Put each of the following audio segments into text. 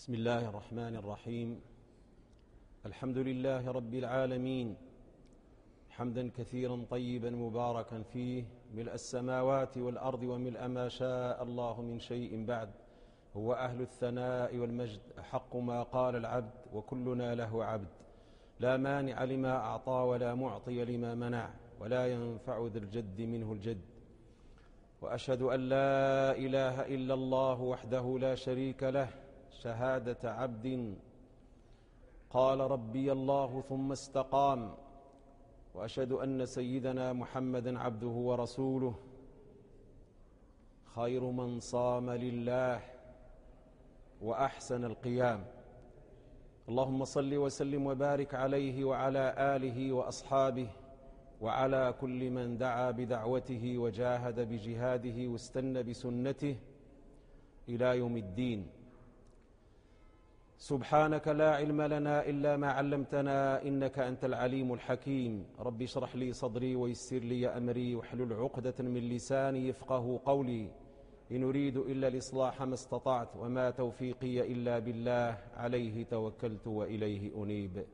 بسم الله الرحمن الرحيم. الحمد لله رب العالمين، حمدا كثيرا طيبا مباركا فيه، ملء السماوات والأرض وملء ما شاء الله من شيء بعد. هو أهل الثناء والمجد، أحق ما قال العبد وكلنا له عبد. لا مانع لما أعطى ولا معطي لما منع، ولا ينفع ذا الجد منه الجد. وأشهد أن لا إله إلا الله وحده لا شريك له، شهادة عبد قال ربي الله ثم استقام. وأشهد أن سيدنا محمدا عبده ورسوله، خير من صام لله وأحسن القيام. اللهم صل وسلم وبارك عليه وعلى آله وأصحابه وعلى كل من دعا بدعوته وجاهد بجهاده واستنى بسنته إلى يوم الدين. سبحانك لا علم لنا إلا ما علمتنا، إنك أنت العليم الحكيم. رب اشرح لي صدري ويسر لي أمري واحلل عقدة من لساني يفقه قولي. إن أريد إلا الإصلاح ما استطعت، وما توفيقي إلا بالله، عليه توكلت وإليه أنيب.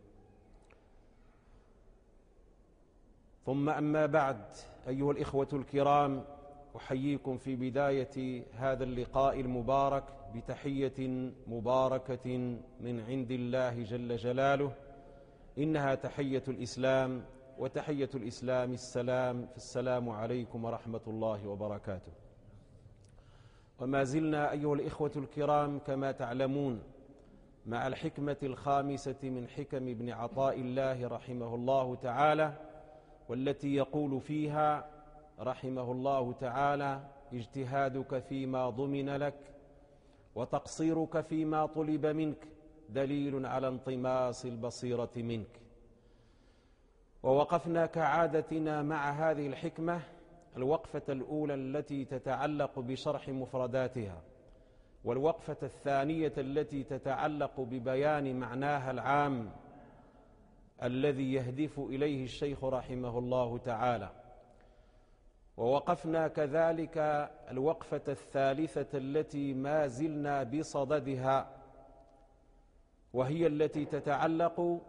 ثم أما بعد، أيها الإخوة الكرام، أحييكم في بداية هذا اللقاء المبارك بتحية مباركة من عند الله جل جلاله، إنها تحية الإسلام، وتحية الإسلام السلام، فالسلام عليكم ورحمة الله وبركاته. وما زلنا أيها الإخوة الكرام كما تعلمون مع الحكمة الخامسة من حكم ابن عطاء الله رحمه الله تعالى، والتي يقول فيها رحمه الله تعالى: اجتهادك فيما ضمن لك وتقصيرك فيما طلب منك دليل على انطماس البصيرة منك. ووقفنا كعادتنا مع هذه الحكمة الوقفة الأولى التي تتعلق بشرح مفرداتها، والوقفة الثانية التي تتعلق ببيان معناها العام الذي يهدف إليه الشيخ رحمه الله تعالى. ووقفنا كذلك الوقفة الثالثة التي ما زلنا بصددها، وهي التي تتعلق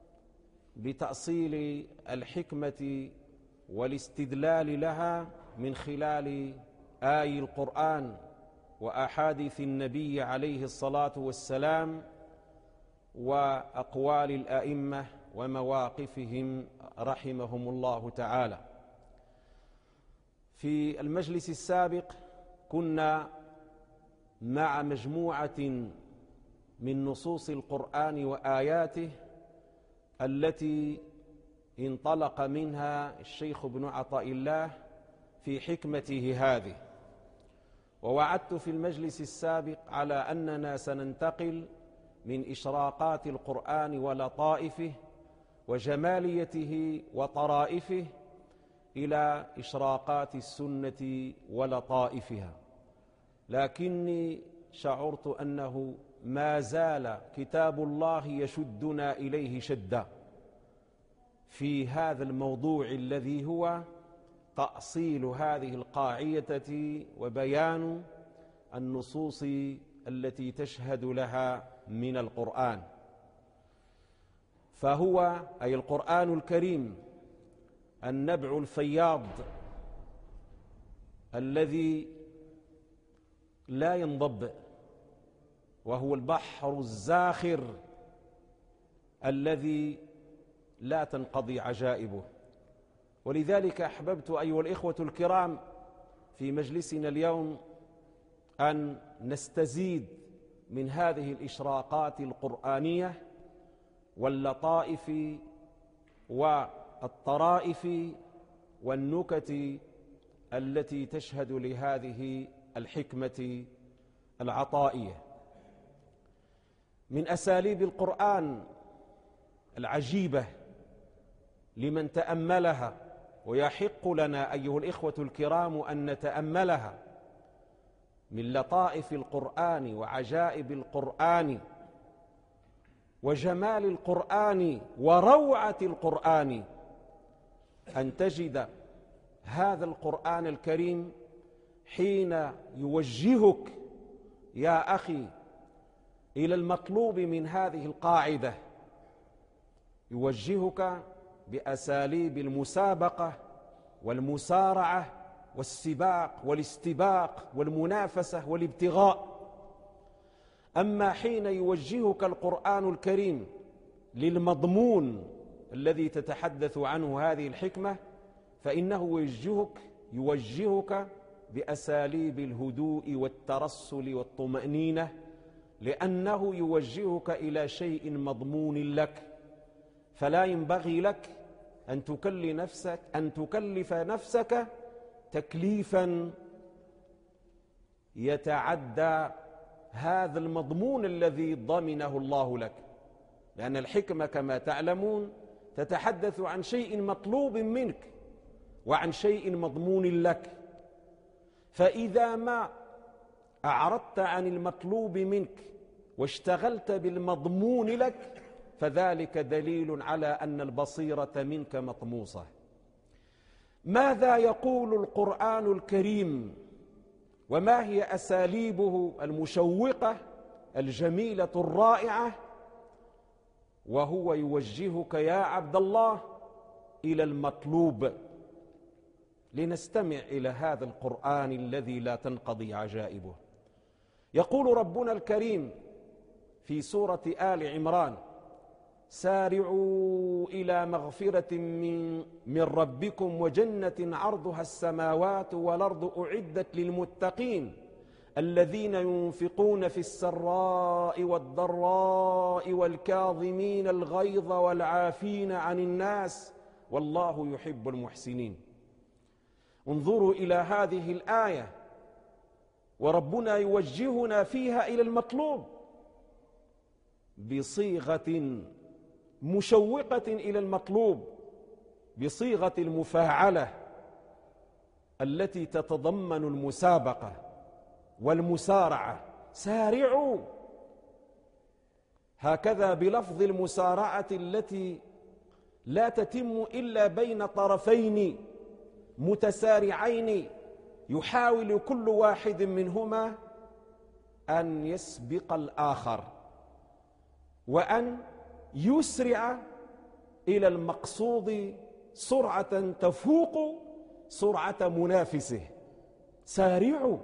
بتأصيل الحكمة والاستدلال لها من خلال آي القرآن وأحاديث النبي عليه الصلاة والسلام وأقوال الأئمة ومواقفهم رحمهم الله تعالى. في المجلس السابق كنا مع مجموعة من نصوص القرآن وآياته التي انطلق منها الشيخ ابن عطاء الله في حكمته هذه. ووعدت في المجلس السابق على أننا سننتقل من إشراقات القرآن ولطائفه وجماليته وطرائفه إلى إشراقات السنة ولطائفها، لكني شعرت أنه ما زال كتاب الله يشدنا إليه شدا في هذا الموضوع الذي هو تأصيل هذه القاعدة وبيان النصوص التي تشهد لها من القرآن. فهو أي القرآن الكريم النبع الفياض الذي لا ينضب، وهو البحر الزاخر الذي لا تنقضي عجائبه. ولذلك أحببت أيها الإخوة الكرام في مجلسنا اليوم أن نستزيد من هذه الإشراقات القرآنية واللطائف والطرائف والنكت التي تشهد لهذه الحكمة العطائية. من أساليب القرآن العجيبة لمن تأملها، ويحق لنا أيها الإخوة الكرام أن نتأملها، من لطائف القرآن وعجائب القرآن وجمال القرآن وروعة القرآن، أن تجد هذا القرآن الكريم حين يوجهك يا أخي إلى المطلوب من هذه القاعدة، يوجهك بأساليب المسابقة والمسارعة والسباق والاستباق والمنافسة والابتغاء. أما حين يوجهك القرآن الكريم للمضمون الذي تتحدث عنه هذه الحكمة، فإنه يوجهك بأساليب الهدوء والترسل والطمأنينة، لأنه يوجهك إلى شيء مضمون لك، فلا ينبغي لك أن تكلف نفسك تكليفا يتعدى هذا المضمون الذي ضمنه الله لك، لأن الحكمة كما تعلمون تتحدث عن شيء مطلوب منك وعن شيء مضمون لك، فإذا ما أعرضت عن المطلوب منك واشتغلت بالمضمون لك فذلك دليل على أن البصيرة منك مطموسة. ماذا يقول القرآن الكريم وما هي أساليبه المشوقة الجميلة الرائعة؟ وهو يوجهك يا عبد الله إلى المطلوب. لنستمع إلى هذا القرآن الذي لا تنقضي عجائبه. يقول ربنا الكريم في سورة آل عمران: سارعوا إلى مغفرة من ربكم وجنة عرضها السماوات والأرض أعدت للمتقين الذين ينفقون في السراء والضراء والكاظمين الغيظ والعافين عن الناس والله يحب المحسنين. انظروا إلى هذه الآية، وربنا يوجهنا فيها إلى المطلوب بصيغة مشوقة إلى المطلوب، بصيغة المفاعلة التي تتضمن المسابقة والمسارعة. سارعوا، هكذا بلفظ المسارعة التي لا تتم إلا بين طرفين متسارعين يحاول كل واحد منهما أن يسبق الآخر وأن يسرع إلى المقصود سرعة تفوق سرعة منافسه. سارعوا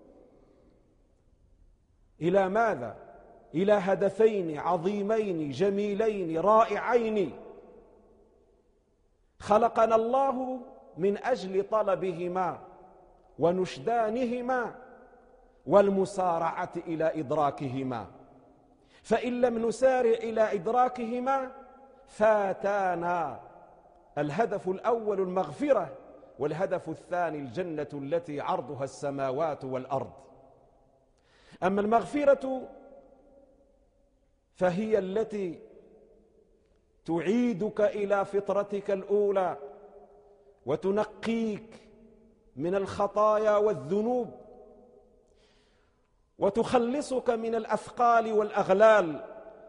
إلى ماذا؟ إلى هدفين عظيمين جميلين رائعين خلقنا الله من أجل طلبهما ونشدانهما والمسارعة إلى إدراكهما، فإن لم نسارع إلى إدراكهما فاتانا الهدف الأول المغفرة، والهدف الثاني الجنة التي عرضها السماوات والأرض. أما المغفرة فهي التي تعيدك إلى فطرتك الأولى وتنقيك من الخطايا والذنوب وتخلصك من الأثقال والأغلال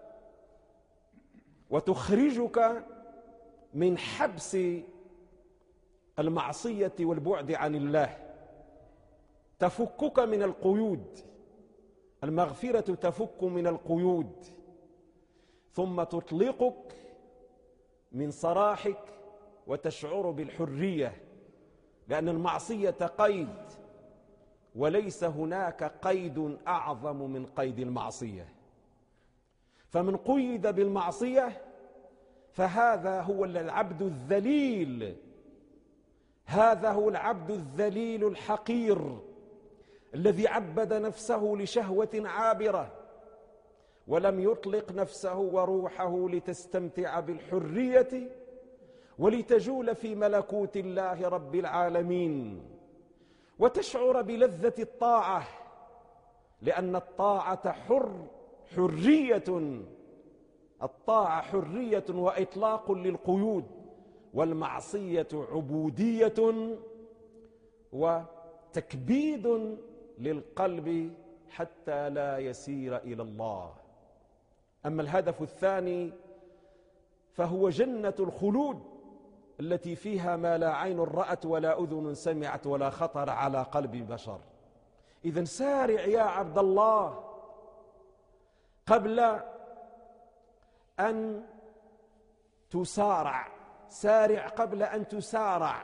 وتخرجك من حبس المعصية والبعد عن الله، تفكك من القيود. المغفرة تفك من القيود ثم تطلقك من سراحك وتشعر بالحرية، لأن المعصية قيد وليس هناك قيد أعظم من قيد المعصية. فمن قيد بالمعصية فهذا هو العبد الذليل، هذا هو العبد الذليل الحقير الذي عبد نفسه لشهوة عابرة ولم يطلق نفسه وروحه لتستمتع بالحرية ولتجول في ملكوت الله رب العالمين وتشعر بلذة الطاعة، لأن الطاعة حرية، الطاعة حرية وإطلاق للقيود، والمعصية عبودية وتكبيد للقلب حتى لا يسير إلى الله. أما الهدف الثاني فهو جنة الخلود التي فيها ما لا عين رأت ولا أذن سمعت ولا خطر على قلب بشر. إذن سارع يا عبد الله قبل أن تسارع، سارع قبل أن تسارع،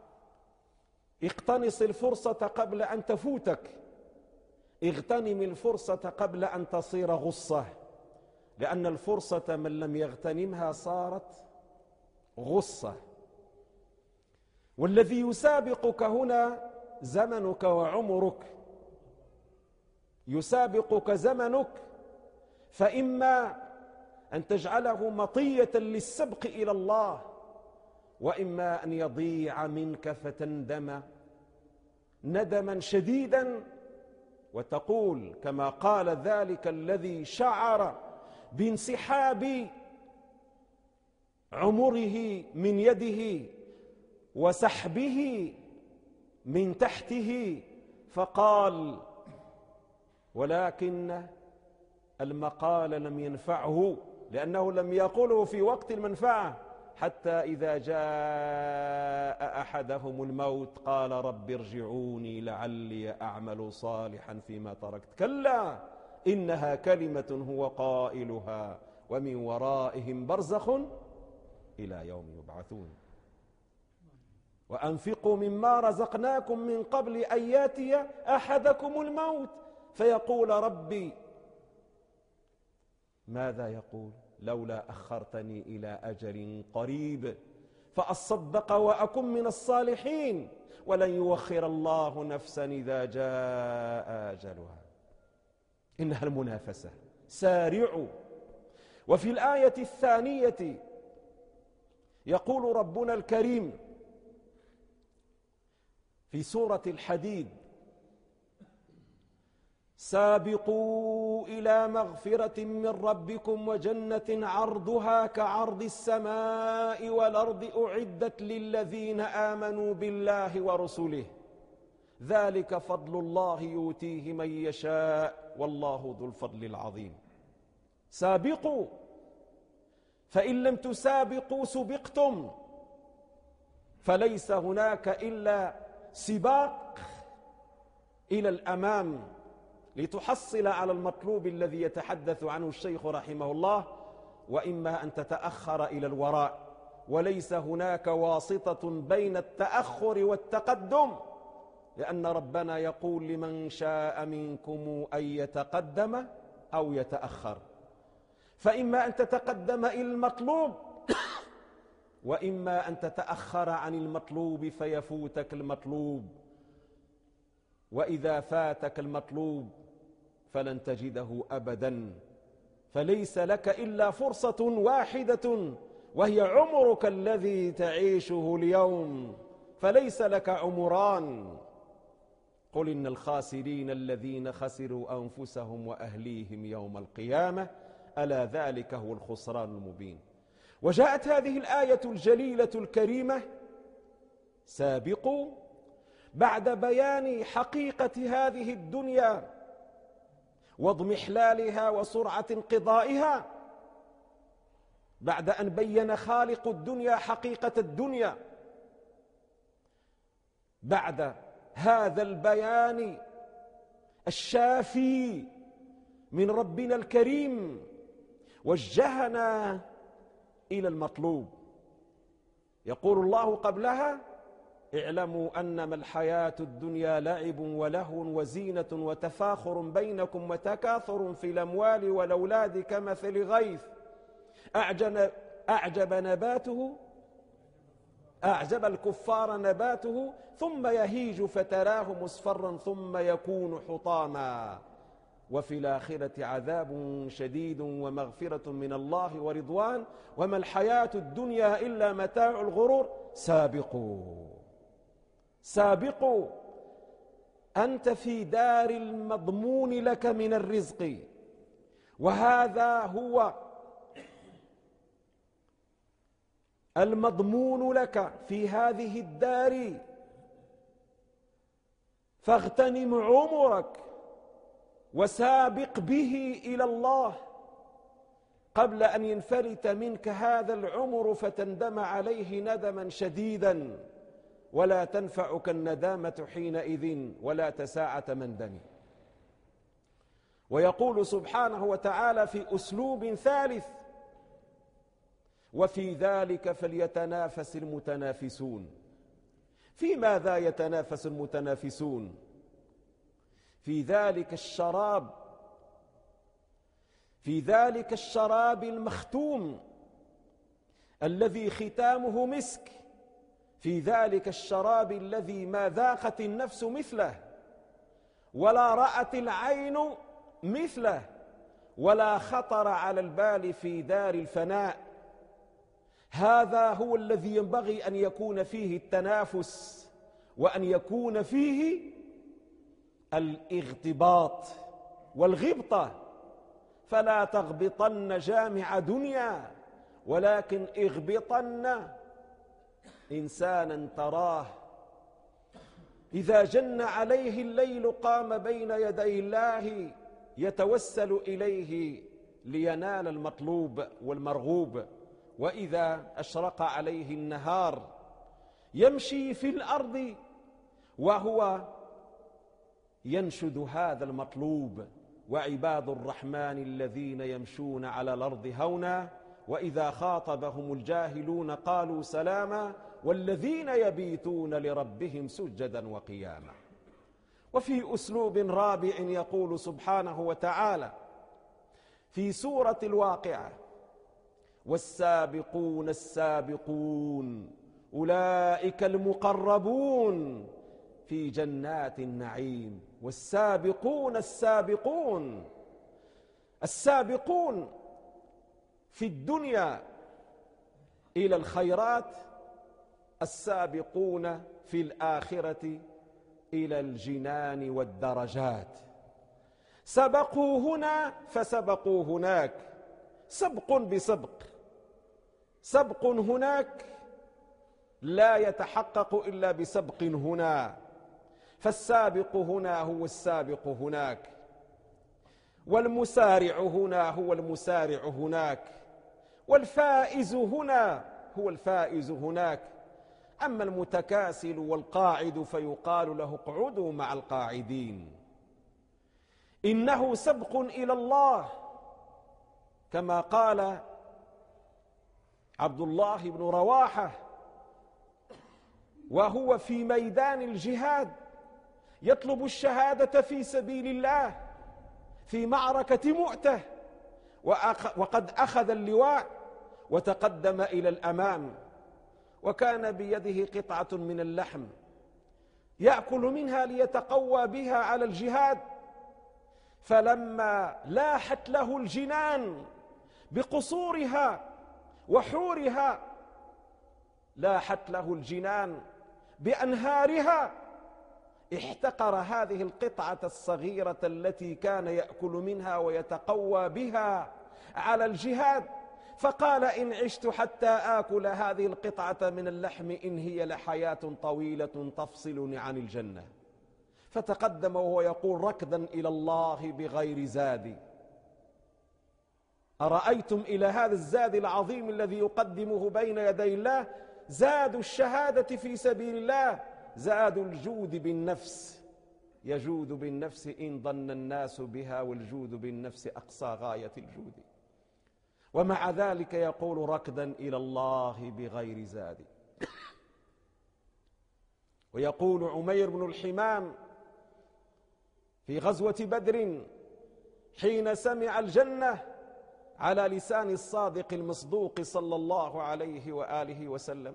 اقتنص الفرصة قبل أن تفوتك، اغتنم الفرصة قبل أن تصير غصة، لأن الفرصة من لم يغتنمها صارت غصة. والذي يسابقك هنا زمنك وعمرك، يسابقك زمنك، فإما أن تجعله مطية للسبق إلى الله، وإما أن يضيع منك فتندم ندما شديدا وتقول كما قال ذلك الذي شعر بانسحاب عمره من يده وسحبه من تحته، فقال: ولكن المقال لم ينفعه، لأنه لم يقله في وقت المنفعة، حتى إذا جاء أحدهم الموت قال: رب ارجعوني لعلي أعمل صالحا فيما تركت. كلا إنها كلمة هو قائلها ومن ورائهم برزخ إلى يوم يبعثون. وأنفقوا مما رزقناكم من قبل أن يأتي أحدكم الموت فيقول: ربي، ماذا يقول؟ لولا أخرتني إلى أجل قريب فأصدق وأكن من الصالحين ولن يؤخر الله نفسا إذا جاء أجلها. إنها المنافسة، سارعوا. وفي الآية الثانية يقول ربنا الكريم في سورة الحديد: سابقوا إلى مغفرة من ربكم وجنة عرضها كعرض السماء والأرض أعدت للذين آمنوا بالله ورسله ذلك فضل الله يؤتيه من يشاء والله ذو الفضل العظيم. سابقوا، فإن لم تسابقوا سبقتم، فليس هناك إلا سباق إلى الأمام لتحصل على المطلوب الذي يتحدث عنه الشيخ رحمه الله، وإما أن تتأخر إلى الوراء، وليس هناك واسطة بين التأخر والتقدم، لأن ربنا يقول: لمن شاء منكم أن يتقدم أو يتأخر، فإما أن تتقدم إلى المطلوب وإما أن تتأخر عن المطلوب فيفوتك المطلوب، وإذا فاتك المطلوب فلن تجده أبدا، فليس لك إلا فرصة واحدة وهي عمرك الذي تعيشه اليوم، فليس لك عمران. قل إن الخاسرين الذين خسروا أنفسهم وأهليهم يوم القيامة ألا ذلك هو الخسران المبين. وجاءت هذه الآية الجليلة الكريمة سابقوا بعد بيان حقيقة هذه الدنيا واضمحلالها وسرعة انقضائها، بعد أن بين خالق الدنيا حقيقة الدنيا، بعد هذا البيان الشافي من ربنا الكريم وجهنا إلى المطلوب. يقول الله قبلها: اعلموا أنما الحياة الدنيا لعب ولهو وزينة وتفاخر بينكم وتكاثر في الأموال والأولاد كمثل غيث أعجب الكفار نباته ثم يهيج فتراه مصفرا ثم يكون حطاما وفي الآخرة عذاب شديد ومغفرة من الله ورضوان وما الحياة الدنيا إلا متاع الغرور. سابقوا أنت في دار المضمون لك من الرزق، وهذا هو المضمون لك في هذه الدار، فاغتنم عمرك وسابق به إلى الله قبل أن ينفلت منك هذا العمر فتندم عليه ندما شديدا، ولا تنفعك الندامة حينئذ ولا تساعة مندم. ويقول سبحانه وتعالى في أسلوب ثالث: وفي ذلك فليتنافس المتنافسون. في ماذا يتنافس المتنافسون؟ في ذلك الشراب، في ذلك الشراب المختوم الذي ختامه مسك، في ذلك الشراب الذي ما ذاقت النفس مثله، ولا رأت العين مثله، ولا خطر على البال في دار الفناء. هذا هو الذي ينبغي أن يكون فيه التنافس، وأن يكون فيه الاغتباط والغبطة. فلا تغبطن جامع دنيا، ولكن اغبطن إنسانا تراه إذا جن عليه الليل قام بين يدي الله يتوسل إليه لينال المطلوب والمرغوب، وإذا أشرق عليه النهار يمشي في الأرض وهو ينشد هذا المطلوب: وعباد الرحمن الذين يمشون على الأرض هونا وإذا خاطبهم الجاهلون قالوا سلاما والذين يبيتون لربهم سجدا وقياما. وفي أسلوب رابع يقول سبحانه وتعالى في سورة الواقعة: والسابقون السابقون أولئك المقربون في جنات النعيم. والسابقون السابقون، السابقون في الدنيا إلى الخيرات، السابقون في الآخرة إلى الجنان والدرجات. سبقوا هنا فسبقوا هناك، سبق بسبق. سبق هناك لا يتحقق إلا بسبق هنا، فالسابق هنا هو السابق هناك، والمسارع هنا هو المسارع هناك، والفائز هنا هو الفائز هناك. أما المتكاسل والقاعد فيقال له اقعدوا مع القاعدين. إنه سبق إلى الله، كما قال عبد الله بن رواحة وهو في ميدان الجهاد يطلب الشهادة في سبيل الله في معركة مؤتة، وقد أخذ اللواء وتقدم إلى الأمام، وكان بيده قطعة من اللحم يأكل منها ليتقوى بها على الجهاد. فلما لاحت له الجنان بقصورها وحورها، لاحت له الجنان بأنهارها، احتقر هذه القطعة الصغيرة التي كان يأكل منها ويتقوى بها على الجهاد، فقال: إن عشت حتى آكل هذه القطعة من اللحم إن هي لحياة طويلة تفصلني عن الجنة. فتقدم وهو يقول ركضا إلى الله بغير زاد: أرأيتم إلى هذا الزاد العظيم الذي يقدمه بين يدي الله؟ زاد الشهادة في سبيل الله، زاد الجود بالنفس، يجود بالنفس إن ظن الناس بها، والجود بالنفس أقصى غاية الجود. ومع ذلك يقول ركضا إلى الله بغير زاد. ويقول عمير بن الحمام في غزوة بدر حين سمع الجنة على لسان الصادق المصدوق صلى الله عليه وآله وسلم،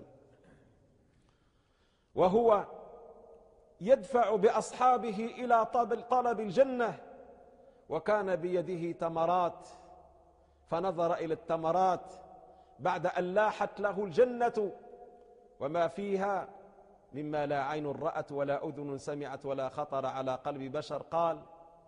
وهو يدفع بأصحابه إلى طلب الجنة، وكان بيده تمرات، فنظر إلى التمرات بعد أن لاحت له الجنة وما فيها مما لا عين رأت ولا أذن سمعت ولا خطر على قلب بشر، قال: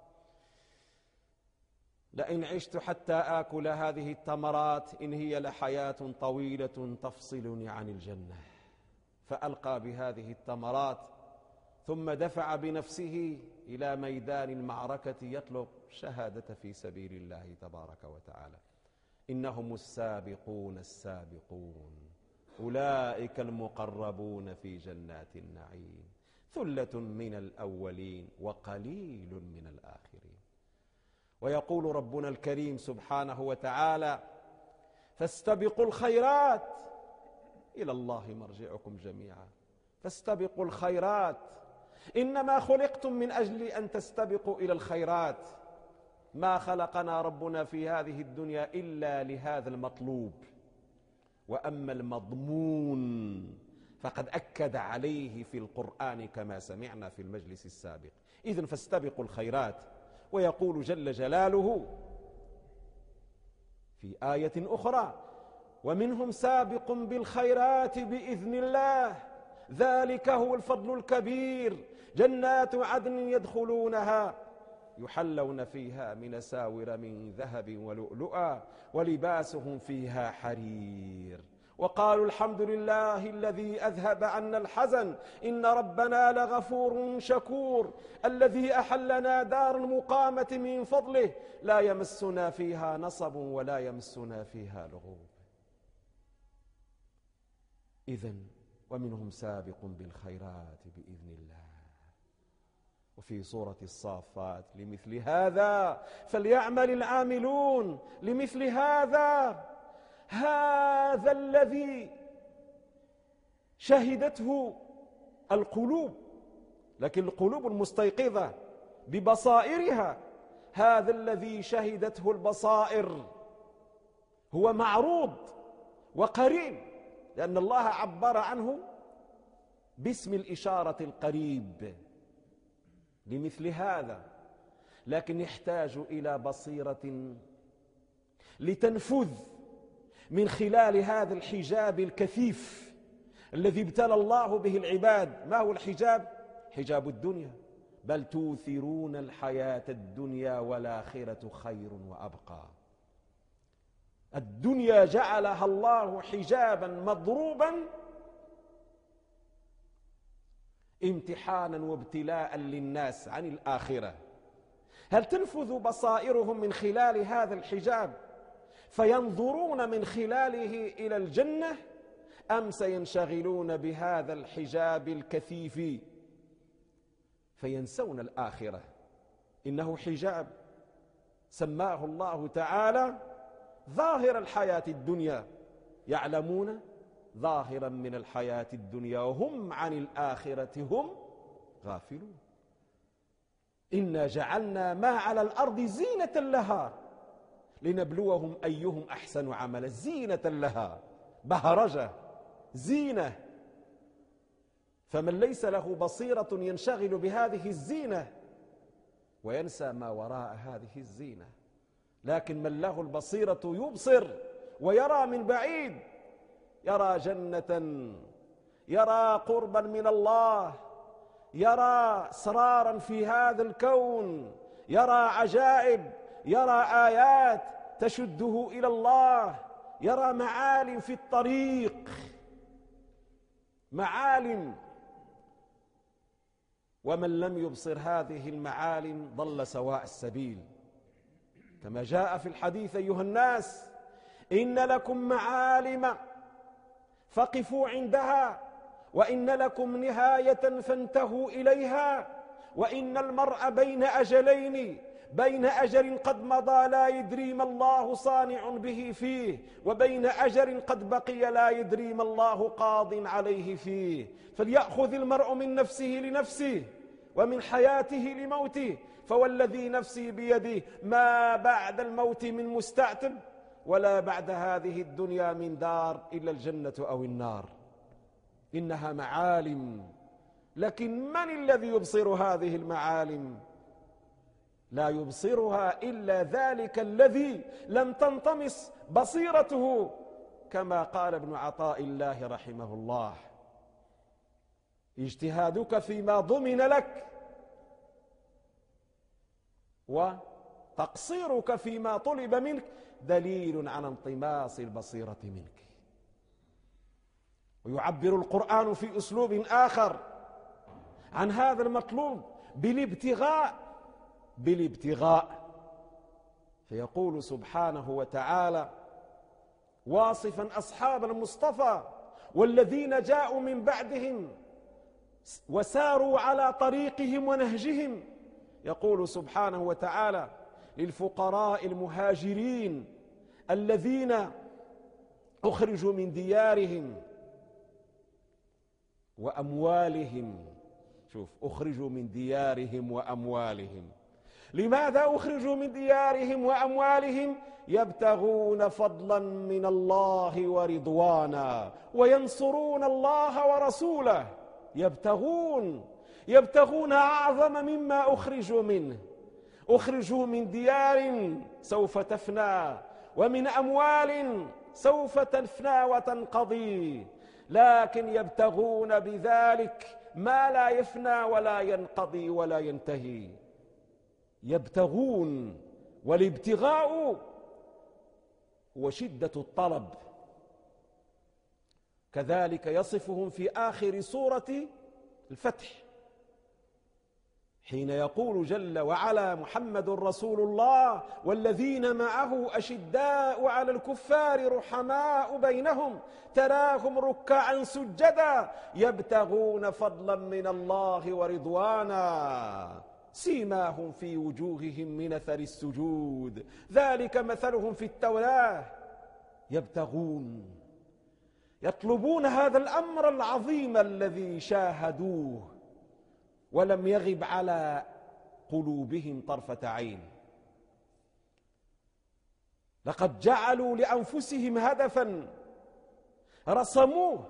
لئن عشت حتى آكل هذه التمرات إن هي لحياة طويلة تفصلني عن الجنة. فألقى بهذه التمرات ثم دفع بنفسه إلى ميدان المعركة يطلب شهادة في سبيل الله تبارك وتعالى. إنهم السابقون السابقون أولئك المقربون في جنات النعيم ثلة من الأولين وقليل من الآخرين. ويقول ربنا الكريم سبحانه وتعالى: فاستبقوا الخيرات، إلى الله مرجعكم جميعا. فاستبقوا الخيرات، إنما خلقتم من أجل أن تستبقوا إلى الخيرات. ما خلقنا ربنا في هذه الدنيا إلا لهذا المطلوب. وأما المضمون فقد أكد عليه في القرآن كما سمعنا في المجلس السابق. إذن فاستبقوا الخيرات. ويقول جل جلاله في آية أخرى: ومنهم سابق بالخيرات بإذن الله، ذلك هو الفضل الكبير، جنات عدن يدخلونها يحلون فيها من أساور من ذهب ولؤلؤا ولباسهم فيها حرير، وقالوا الحمد لله الذي أذهب عنا الحزن إن ربنا لغفور شكور، الذي أحلنا دار المقامة من فضله لا يمسنا فيها نصب ولا يمسنا فيها لغوب. إذن ومنهم سابق بالخيرات بإذن الله. وفي سورة الصافات: لمثل هذا فليعمل العاملون. لمثل هذا الذي شهدته القلوب، لكن القلوب المستيقظة ببصائرها، هذا الذي شهدته البصائر هو معروض وقريب، لأن الله عبر عنه باسم الإشارة القريب. لمثل هذا، لكن يحتاج إلى بصيرة لتنفذ من خلال هذا الحجاب الكثيف الذي ابتلى الله به العباد. ما هو الحجاب؟ حجاب الدنيا. بل توثرون الحياة الدنيا والآخرة خير وأبقى. الدنيا جعلها الله حجابا مضروبا امتحانا وابتلاء للناس عن الآخرة. هل تنفذ بصائرهم من خلال هذا الحجاب فينظرون من خلاله إلى الجنة، أم سينشغلون بهذا الحجاب الكثيف فينسون الآخرة؟ إنه حجاب سماه الله تعالى ظاهر الحياة الدنيا، يعلمون ظاهرا من الحياة الدنيا وهم عن الآخرة هم غافلون. إنا جعلنا ما على الأرض زينة لها لنبلوهم أيهم أحسن عملا. زينة لها، بهرجة، زينة. فمن ليس له بصيرة ينشغل بهذه الزينة وينسى ما وراء هذه الزينة. لكن من له البصيرة يبصر ويرى من بعيد، يرى جنة، يرى قربا من الله، يرى اسرارا في هذا الكون، يرى عجائب، يرى آيات تشده إلى الله، يرى معالم في الطريق، معالم. ومن لم يبصر هذه المعالم ضل سواء السبيل، كما جاء في الحديث: أيها الناس إن لكم معالم فقفوا عندها، وإن لكم نهاية فانتهوا إليها، وإن المرء بين أجلين، بين أجل قد مضى لا يدري ما الله صانع به فيه، وبين أجل قد بقي لا يدري ما الله قاض عليه فيه. فليأخذ المرء من نفسه لنفسه ومن حياته لموته، فوالذي نفسي بيده ما بعد الموت من مستعتب، ولا بعد هذه الدنيا من دار إلا الجنة أو النار. إنها معالم، لكن من الذي يبصر هذه المعالم؟ لا يبصرها إلا ذلك الذي لم تنطمس بصيرته، كما قال ابن عطاء الله رحمه الله: اجتهادك فيما ضمن لك وتقصيرك فيما طلب منك دليل على انطماس البصيرة منك. ويعبر القرآن في أسلوب آخر عن هذا المطلوب بالابتغاء، فيقول سبحانه وتعالى واصفا أصحاب المصطفى: والذين جاءوا من بعدهم وساروا على طريقهم ونهجهم، يقول سبحانه وتعالى: للفقراء المهاجرين الذين أخرجوا من ديارهم وأموالهم. شوف، أخرجوا من ديارهم وأموالهم. لماذا أخرجوا من ديارهم وأموالهم؟ يبتغون فضلا من الله ورضوانا وينصرون الله ورسوله. يبتغون أعظم مما أخرجوا منه. أخرجوا من ديار سوف تفنى ومن أموال سوف تفنى وتنقضي، لكن يبتغون بذلك ما لا يفنى ولا ينقضي ولا ينتهي. يبتغون، والابتغاء هو شدة الطلب. كذلك يصفهم في آخر سورة الفتح حين يقول جل وعلا: محمد رسول الله والذين معه أشداء على الكفار رحماء بينهم تراهم ركعا سجدا يبتغون فضلا من الله ورضوانا سيماهم في وجوههم من أثر السجود ذلك مثلهم في التوراة. يطلبون هذا الأمر العظيم الذي شاهدوه ولم يغب على قلوبهم طرفة عين. لقد جعلوا لأنفسهم هدفا رسموه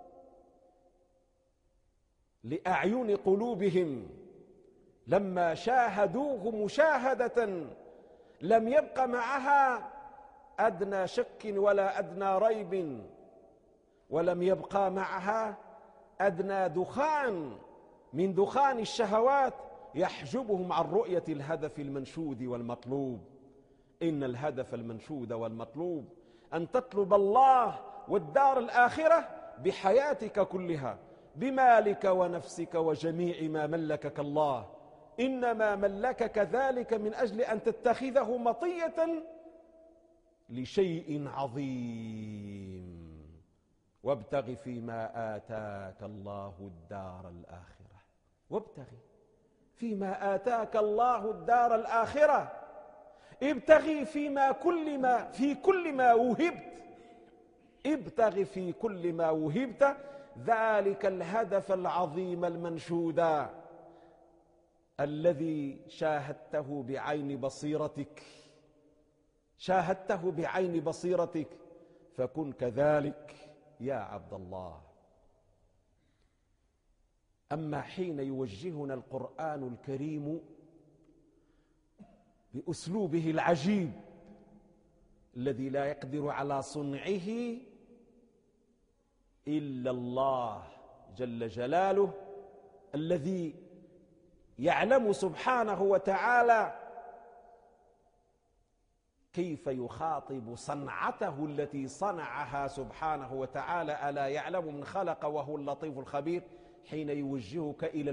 لأعين قلوبهم لما شاهدوه مشاهدة لم يبق معها أدنى شك ولا أدنى ريب، ولم يبقى معها أدنى دخان من دخان الشهوات يحجبهم عن رؤية الهدف المنشود والمطلوب. إن الهدف المنشود والمطلوب أن تطلب الله والدار الآخرة بحياتك كلها، بمالك ونفسك وجميع ما ملكك الله، إنما ملكك ذلك من أجل أن تتخذه مطية لشيء عظيم. وابتغ فيما آتاك الله الدار الآخرة، وابتغ فيما آتاك الله الدار الآخرة، ابتغي في كل ما وهبت، ابتغ في كل ما وهبت ذلك الهدف العظيم المنشود الذي شاهدته بعين بصيرتك، فكن كذلك يا عبد الله. أما حين يوجهنا القرآن الكريم بأسلوبه العجيب الذي لا يقدر على صنعه إلا الله جل جلاله، الذي يعلم سبحانه وتعالى كيف يخاطب صنعته التي صنعها سبحانه وتعالى، ألا يعلم من خلق وهو اللطيف الخبير، حين يوجهك إلى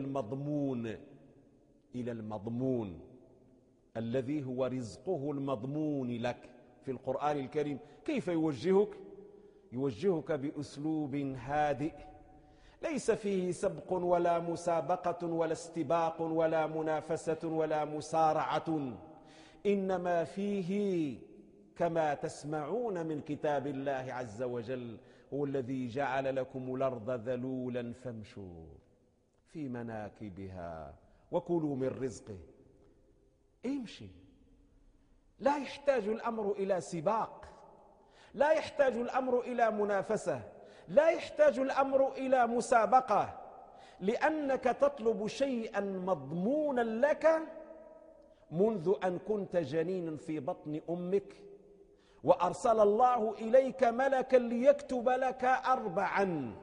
المضمون الذي هو رزقه المضمون لك في القرآن الكريم. كيف يوجهك بأسلوب هادئ ليس فيه سبق ولا مسابقة ولا استباق ولا منافسة ولا مسارعة، إنما فيه كما تسمعون من كتاب الله عز وجل: هو الذي جعل لكم الأرض ذلولا فامشوا في مناكبها وكلوا من رزقه. امشي، لا يحتاج الأمر إلى سباق، لا يحتاج الأمر إلى منافسة، لا يحتاج الأمر إلى مسابقة، لأنك تطلب شيئا مضمونا لك منذ أن كنت جنينا في بطن أمك، وأرسل الله إليك ملكا ليكتب لك 4.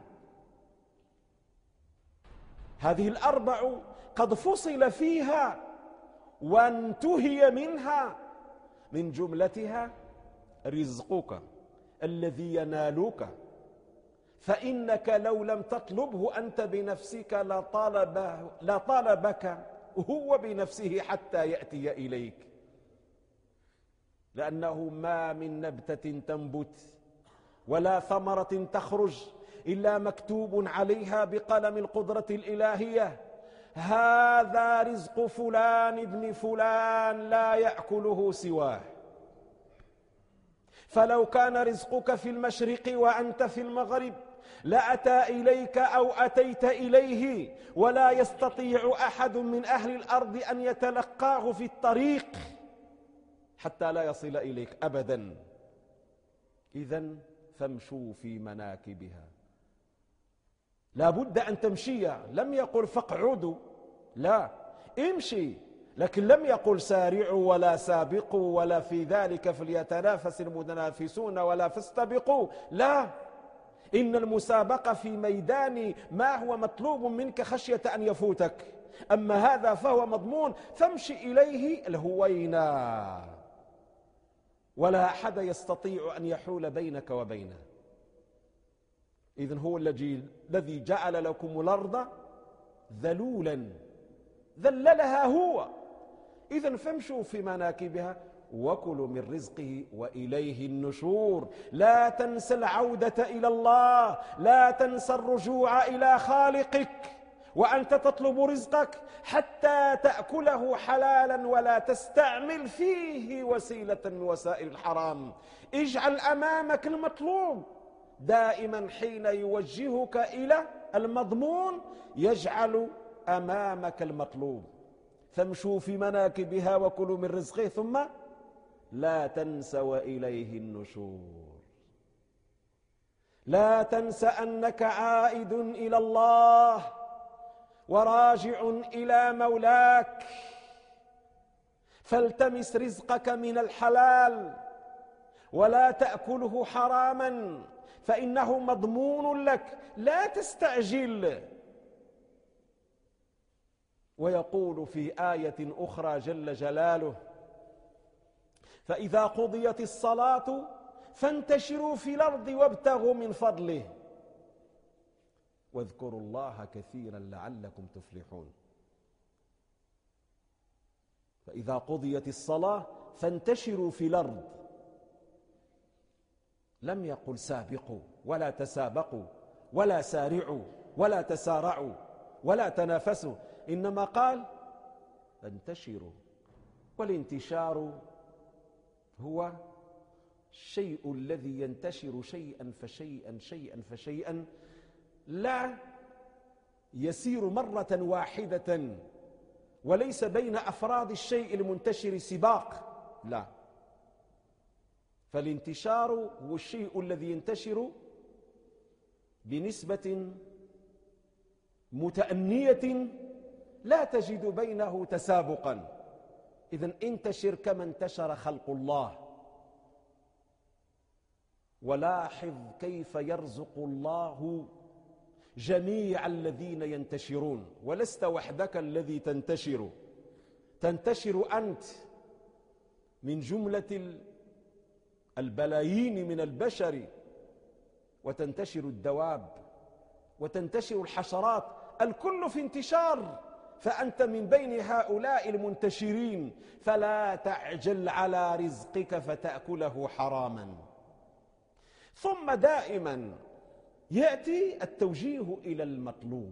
هذه 4 قد فصل فيها وانتهي منها، من جملتها رزقك الذي ينالك، فإنك لو لم تطلبه أنت بنفسك لطلبك هو بنفسه حتى يأتي إليك، لأنه ما من نبتة تنبت ولا ثمرة تخرج إلا مكتوب عليها بقلم القدرة الإلهية هذا رزق فلان ابن فلان لا يأكله سواه. فلو كان رزقك في المشرق وأنت في المغرب لأتى إليك أو أتيت إليه، ولا يستطيع أحد من أهل الأرض أن يتلقاه في الطريق حتى لا يصل إليك أبدا. إذن فامشوا في مناكبها. لا بد أن تمشي، لم يقل فاقعدوا، لا، امشي، لكن لم يقل سارعوا ولا سابقوا ولا في ذلك فليتنافس المتنافسون ولا فاستبقوا، لا، إن المسابقة في ميدان ما هو مطلوب منك خشية أن يفوتك، أما هذا فهو مضمون، فامشي إليه الهوينا، ولا أحد يستطيع أن يحول بينك وبينه. إذن هو الذي جعل لكم الأرض ذلولا، ذللها هو. إذن فامشوا في مناكبها وكلوا من رزقه وإليه النشور. لا تنسى العودة إلى الله، لا تنسى الرجوع إلى خالقك وأنت تطلب رزقك حتى تأكله حلالا، ولا تستعمل فيه وسيلة من وسائل الحرام. اجعل أمامك المطلوب دائما، حين يوجهك إلى المضمون يجعل أمامك المطلوب. فامشوا في مناكبها وكلوا من رزقه ثم لا تنس وإليه النشور. لا تنس أنك عائد إلى الله وراجع إلى مولاك، فالتمس رزقك من الحلال ولا تأكله حراما، فإنه مضمون لك، لا تستعجل. ويقول في آية أخرى جل جلاله: فإذا قضيت الصلاة فانتشروا في الأرض وابتغوا من فضله واذكروا الله كثيرا لعلكم تفلحون. فإذا قضيت الصلاة فانتشروا في الأرض، لم يقل سابقوا ولا تسابقوا ولا سارعوا ولا تسارعوا ولا تنافسوا، إنما قال فانتشروا. والانتشار هو الشيء الذي ينتشر شيئا فشيئا شيئا فشيئا، لا يسير مرة واحدة، وليس بين أفراد الشيء المنتشر سباق، لا، فالانتشار هو الشيء الذي ينتشر بنسبة متأنية لا تجد بينه تسابقا. إذن انتشر كما انتشر خلق الله. ولاحظ كيف يرزق الله جميع الذين ينتشرون، ولست وحدك الذي تنتشر، تنتشر أنت من جملة البلايين من البشر، وتنتشر الدواب وتنتشر الحشرات، الكل في انتشار، فأنت من بين هؤلاء المنتشرين. فلا تعجل على رزقك فتأكله حراما. ثم دائما يأتي التوجيه إلى المطلوب،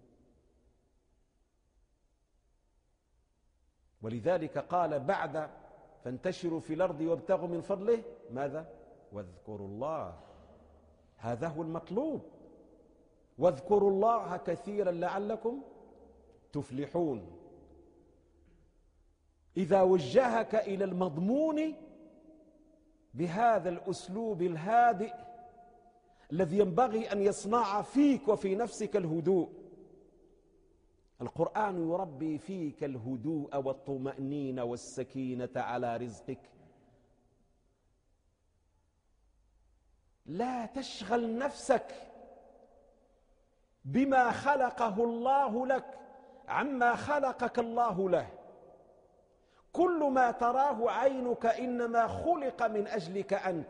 ولذلك قال بعد فانتشروا في الأرض وابتغوا من فضله ماذا؟ واذكروا الله. هذا هو المطلوب، واذكروا الله كثيرا لعلكم تفلحون. إذا وجهك إلى المضمون بهذا الأسلوب الهادئ الذي ينبغي أن يصنع فيك وفي نفسك الهدوء، القرآن يربي فيك الهدوء والطمأنينة والسكينة على رزقك. لا تشغل نفسك بما خلقه الله لك عما خلقك الله له. كل ما تراه عينك إنما خلق من أجلك أنت،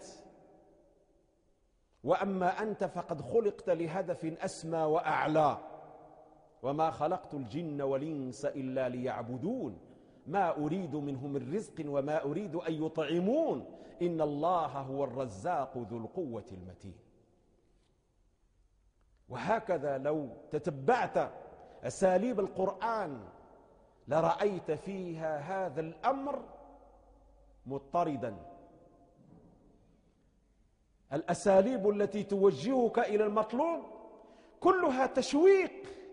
وأما أنت فقد خلقت لهدف أسمى وأعلى. وما خلقت الجن والإنس إلا ليعبدون ما أريد منهم من رزق وما أريد أن يطعمون إن الله هو الرزاق ذو القوة المتين. وهكذا لو تتبعت أساليب القرآن لرأيت فيها هذا الأمر مضطردا. الأساليب التي توجهك إلى المطلوب كلها تشويق،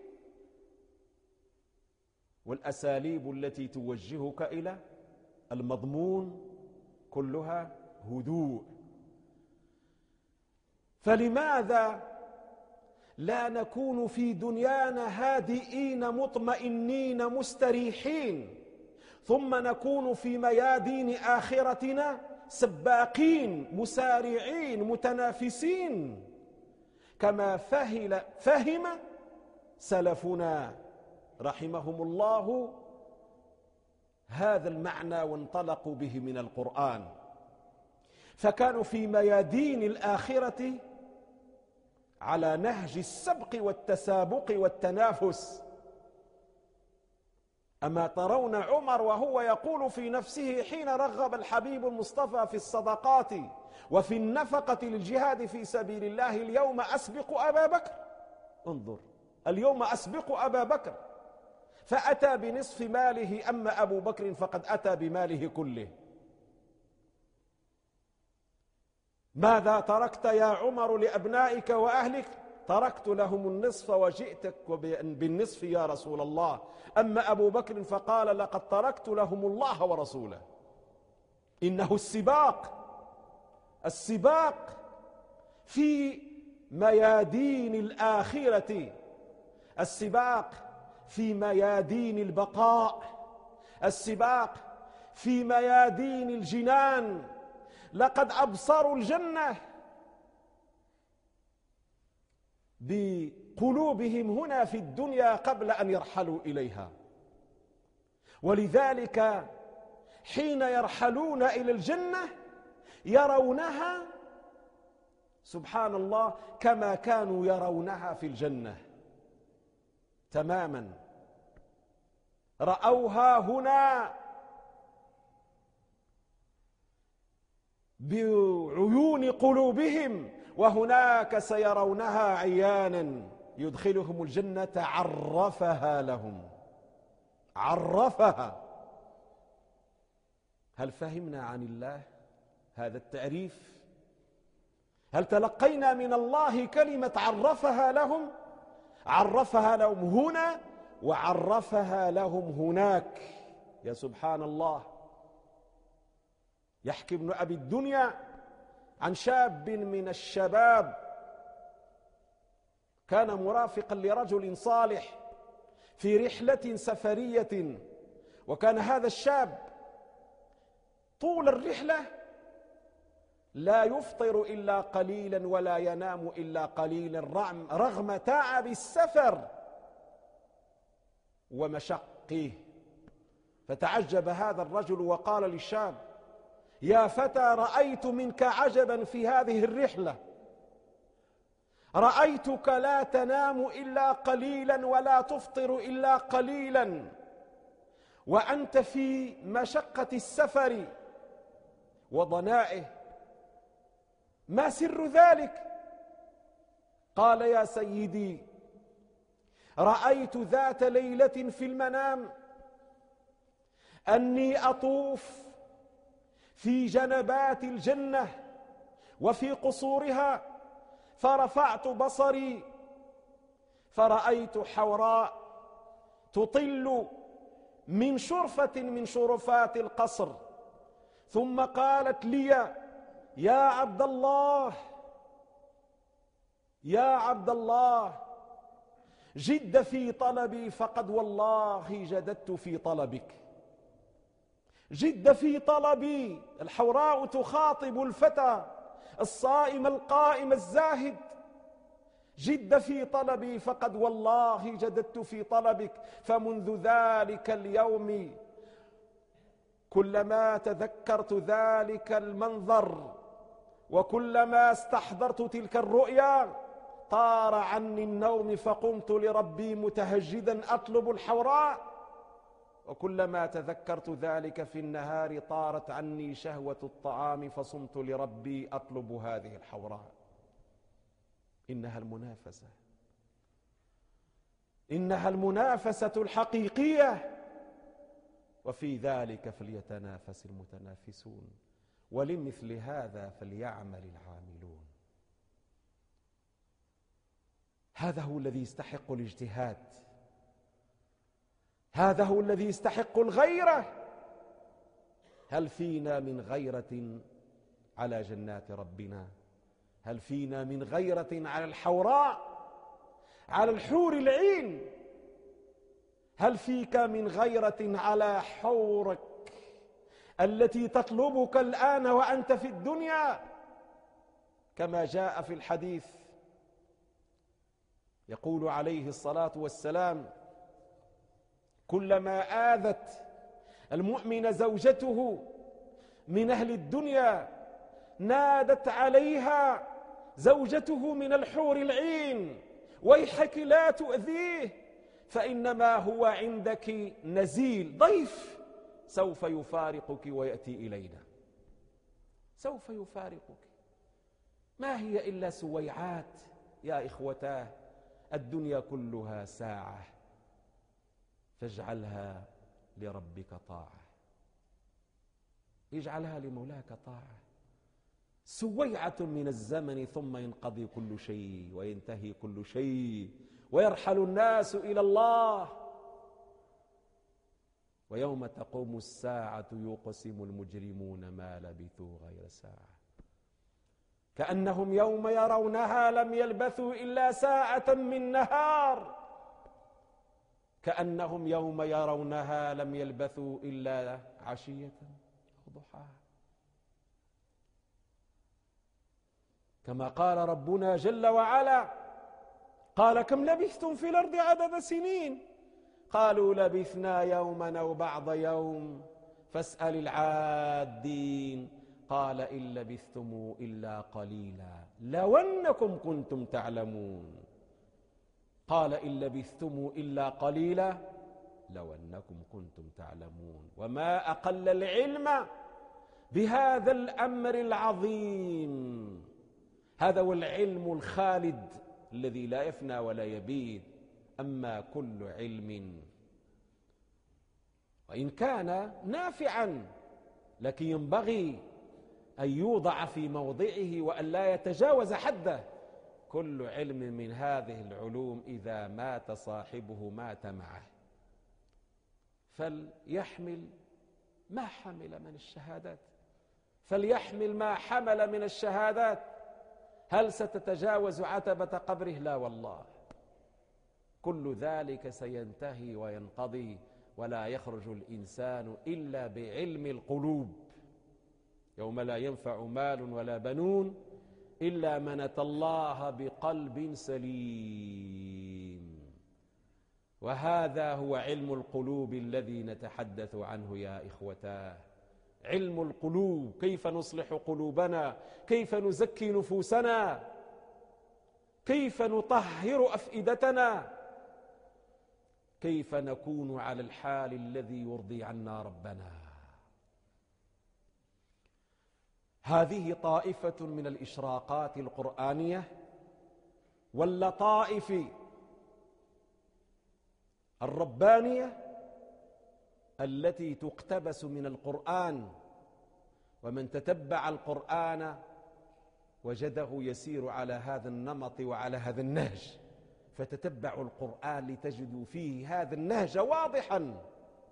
والأساليب التي توجهك إلى المضمون كلها هدوء. فلماذا لا نكون في دنيانا هادئين مطمئنين مستريحين، ثم نكون في ميادين آخرتنا سباقين مسارعين متنافسين كما فهم سلفنا رحمهم الله هذا المعنى وانطلقوا به من القرآن، فكانوا في ميادين الآخرة على نهج السبق والتسابق والتنافس. أما ترون عمر وهو يقول في نفسه حين رغب الحبيب المصطفى في الصدقات وفي النفقة للجهاد في سبيل الله: اليوم أسبق أبا بكر. انظر، اليوم أسبق أبا بكر، فأتى بنصف ماله، أما أبو بكر فقد أتى بماله كله. ماذا تركت يا عمر لأبنائك وأهلك؟ تركت لهم النصف وجئتك بالنصف يا رسول الله. أما أبو بكر فقال: لقد تركت لهم الله ورسوله. إنه السباق في ميادين الآخرة، السباق في ميادين البقاء، السباق في ميادين الجنان. لقد أبصروا الجنة بقلوبهم هنا في الدنيا قبل أن يرحلوا إليها، ولذلك حين يرحلون إلى الجنة يرونها سبحان الله كما كانوا يرونها في الجنة تماما. رأوها هنا بعيون قلوبهم، وهناك سيرونها عيانا. يدخلهم الجنة عرفها لهم، عرفها. هل فهمنا عن الله هذا التعريف؟ هل تلقينا من الله كلمة عرفها لهم؟ عرفها لهم هنا وعرفها لهم هناك. يا سبحان الله. يحكي ابن أبي الدنيا عن شاب من الشباب كان مرافقا لرجل صالح في رحلة سفرية، وكان هذا الشاب طول الرحلة لا يفطر إلا قليلا ولا ينام إلا قليلا رغم تعب السفر ومشقه. فتعجب هذا الرجل وقال للشاب: يا فتى، رأيت منك عجبا في هذه الرحلة، رأيتك لا تنام إلا قليلا ولا تفطر إلا قليلا، وأنت في مشقة السفر وضنائه، ما سر ذلك؟ قال: يا سيدي، رأيت ذات ليلة في المنام أني أطوف في جنبات الجنة وفي قصورها، فرفعت بصري فرأيت حوراء تطل من شرفة من شرفات القصر، ثم قالت لي: يا عبد الله، يا عبد الله، جد في طلبي، فقد والله جددت في طلبك. جد في طلبي. الحوراء تخاطب الفتى الصائم القائم الزاهد: جد في طلبي، فقد والله جددت في طلبك. فمنذ ذلك اليوم كلما تذكرت ذلك المنظر وكلما استحضرت تلك الرؤيا طار عني النوم، فقمت لربي متهجدا أطلب الحوراء، وكلما تذكرت ذلك في النهار طارت عني شهوة الطعام، فصمت لربي أطلب هذه الحوراء. إنها المنافسة. إنها المنافسة الحقيقية، وفي ذلك فليتنافس المتنافسون، ولمثل هذا فليعمل العاملون. هذا هو الذي يستحق الاجتهاد، هذا هو الذي يستحق الغيرة. هل فينا من غيرة على جنات ربنا؟ هل فينا من غيرة على الحوراء، على الحور العين؟ هل فيك من غيرة على حورك التي تطلبك الآن وأنت في الدنيا؟ كما جاء في الحديث يقول عليه الصلاة والسلام: كلما آذت المؤمن زوجته من أهل الدنيا نادت عليها زوجته من الحور العين: ويحك لا تؤذيه، فإنما هو عندك نزيل، ضيف سوف يفارقك ويأتي إلينا. سوف يفارقك، ما هي إلا سويعات يا إخوتاه. الدنيا كلها ساعة، فاجعلها لربك طاعة، اجعلها لمولاك طاعة. سويعة من الزمن ثم ينقضي كل شيء وينتهي كل شيء ويرحل الناس إلى الله. ويوم تقوم الساعة يقسم المجرمون ما لبثوا غير ساعة، كأنهم يوم يرونها لم يلبثوا إلا ساعة من نهار، كأنهم يوم يرونها لم يلبثوا إلا عشية أو ضحاها. كما قال ربنا جل وعلا: قال كم لبثتم في الأرض عدد سنين؟ قالوا لبثنا يوما أو بعض يوم فاسأل العادين. قال إن لبثتم إلا قليلا لو أنكم كنتم تعلمون. قال إن لبثتم إلا قليلا لو أنكم كنتم تعلمون. وما أقل العلم بهذا الأمر العظيم. هذا هو العلم الخالد الذي لا يفنى ولا يبيد. أما كل علم وإن كان نافعا لكن ينبغي أن يوضع في موضعه وأن لا يتجاوز حده. كل علم من هذه العلوم إذا مات صاحبه مات معه، فليحمل ما حمل من الشهادات، فليحمل ما حمل من الشهادات. هل ستتجاوز عتبة قبره؟ لا والله، كل ذلك سينتهي وينقضي، ولا يخرج الإنسان إلا بعلم القلوب. يوم لا ينفع مال ولا بنون إلا من أتى الله بقلب سليم. وهذا هو علم القلوب الذي نتحدث عنه يا إخوتاه. علم القلوب، كيف نصلح قلوبنا، كيف نزكي نفوسنا، كيف نطهر أفئدتنا، كيف نكون على الحال الذي يرضي عنا ربنا. هذه طائفة من الإشراقات القرآنية واللطائف الربانية التي تقتبس من القرآن. ومن تتبع القرآن وجده يسير على هذا النمط وعلى هذا النهج، فتتبعوا القرآن لتجدوا فيه هذا النهج واضحا،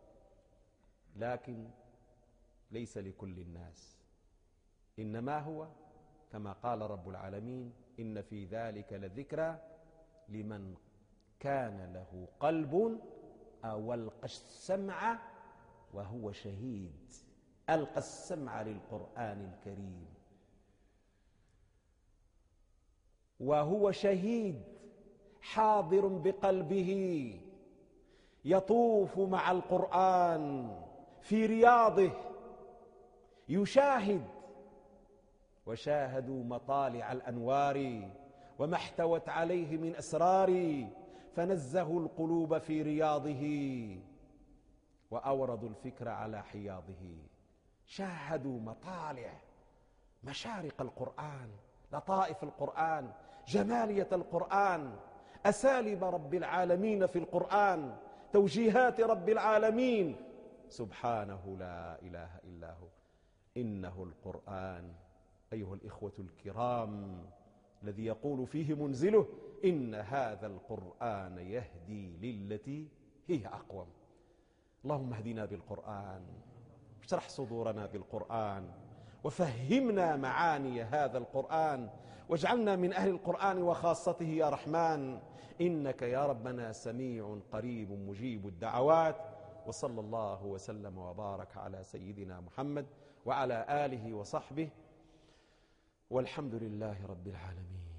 لكن ليس لكل الناس، إنما هو كما قال رب العالمين: إن في ذلك لذكرى لمن كان له قلب أو ألقى السمع وهو شهيد. ألقى السمع للقرآن الكريم وهو شهيد، حاضر بقلبه، يطوف مع القرآن في رياضه، يشاهد. وشاهدوا مطالع الأنوار وما احتوت عليه من أسرار، فنزهوا القلوب في رياضه وأوردوا الفكر على حياضه. شاهدوا مطالع مشارق القرآن، لطائف القرآن، جمالية القرآن، أساليب رب العالمين في القرآن، توجيهات رب العالمين سبحانه لا إله إلا هو. إنه القرآن أيها الإخوة الكرام الذي يقول فيه منزله: إن هذا القرآن يهدي للتي هي أقوم. اللهم اهدنا بالقرآن، اشرح صدورنا بالقرآن، وفهمنا معاني هذا القرآن، واجعلنا من أهل القرآن وخاصته يا رحمن، إنك يا ربنا سميع قريب مجيب الدعوات. وصلى الله وسلم وبارك على سيدنا محمد وعلى آله وصحبه، والحمد لله رب العالمين.